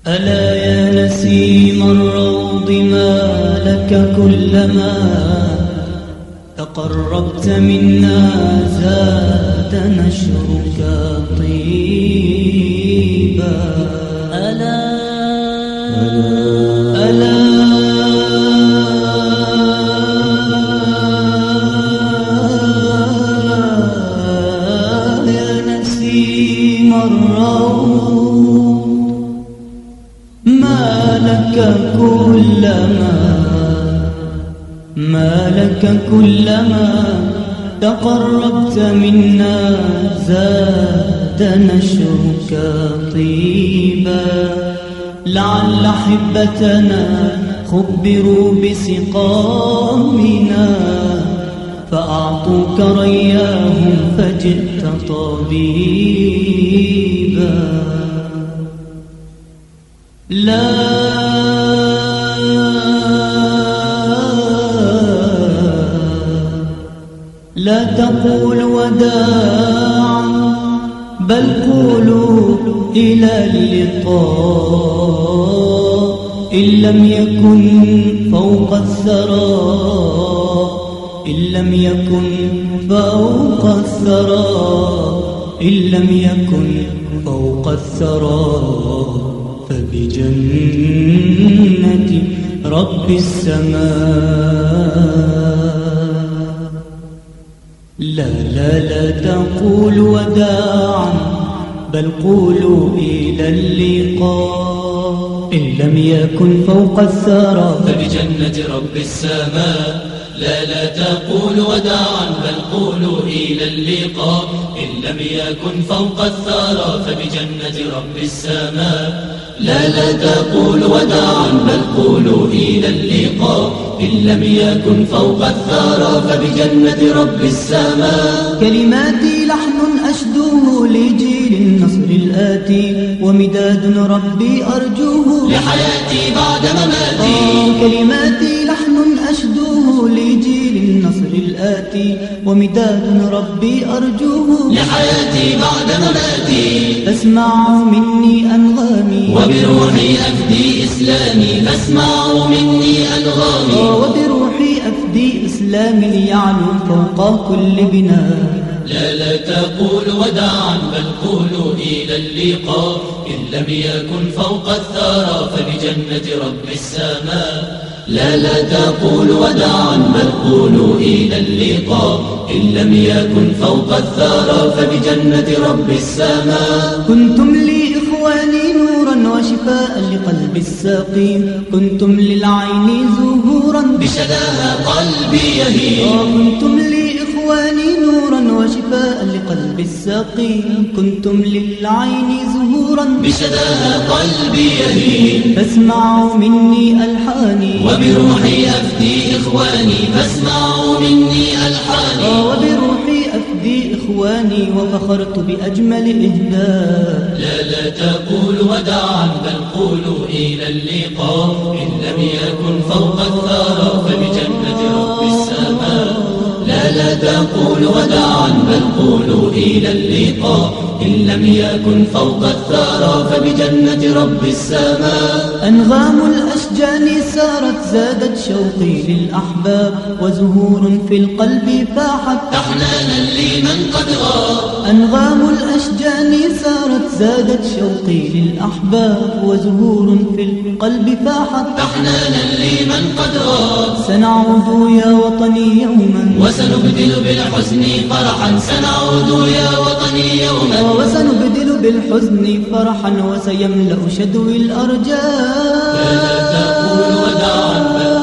ألا يا نسيم الروض ما لك كلما تقربت منا زاد نشرك طيبا. ألا يا نسيم الروض ما لك كلما تقربت منا زاد نشرك طيبا. لعل أحبتنا خبروا بسقامنا فأعطوك رياهم فجئت طبيبا. لا تقول وداعا بل قولوا إلى اللقاء. إن لم يكن فوق الثرى إن لم يكن فوق الثرى إن لم يكن فوق الثرى فبجنة رب السماء. لا تقول وداعا بل قولوا إلى اللقاء. إن لم يكن فوق الثرى فبجنة رب السماء. لا تقول وداعا بل قولوا إلى اللقاء. إن لم يكن فوق الثرى فبجنة رب السماء. لا تقول وداعا بل قولوا إلى اللقاء. إن لم يكن فوق الثرى فبجنة رب السماء. كلماتي لحن أشدوه لجيل النصر الآتي ومداد ربي أرجوه لحياتي بعد مماتي. كلماتي لحن أشدوه لجيل النصر الآتي ومداد ربي أرجوه لحياتي بعد مماتي. فاسمعوا مني أنغامي وبروحي أفدي إسلامي. فاسمعوا مني أنغامي وبروحي أفدي إسلامي ليعلو فوق كل بناء. لا تقول وداعا بل قولوا إلى اللقاء. إن لم يكن فوق الثرى فبجنة رب السماء. لا تقول وداعا بل قولوا إلى اللقاء. إن لم يكن فوق الثرى فبجنة رب السماء. كنتم لي إخواني نورا وشفاء لقلب السقيم. كنتم للعين زهورا بشداها قلبي يهيم. كنتم لي إخواني نورا وشفاء لقلب السقيم. كنتم للعين زهورا بشداها قلبي يهيم. فاسمعوا مني ألحاني وبروحي أفدي إخواني. فاسمعوا مني ألحاني وبروحي أفدي إخواني وفخرت بأجمل إهداء. لا تقول وداعا بل قولوا إلى اللقاء. إن لم يكن فوق الثرى فبجنة رب السماء. لا تقول وداعا بل قولوا إلى اللقاء. إن لم يكن فوق الثرى فبجنة رب السماء. أنغام الأشجان سارت زادت شوقي للأحباب وزهور في القلب فاحت تحنانا لمن قد غاب. أنغام الأشجان سارت زادت شوقي للأحباب وزهور في القلب فاحت تحنانا لمن قد غاب. سنعود يا وطني يوما وسنبدل بالحزن فرحا. سنعود يا وطني يوما وسنبدل بالحزن فرحا وسيملأ شدوي الأرجاء. لا تقول وداعا بل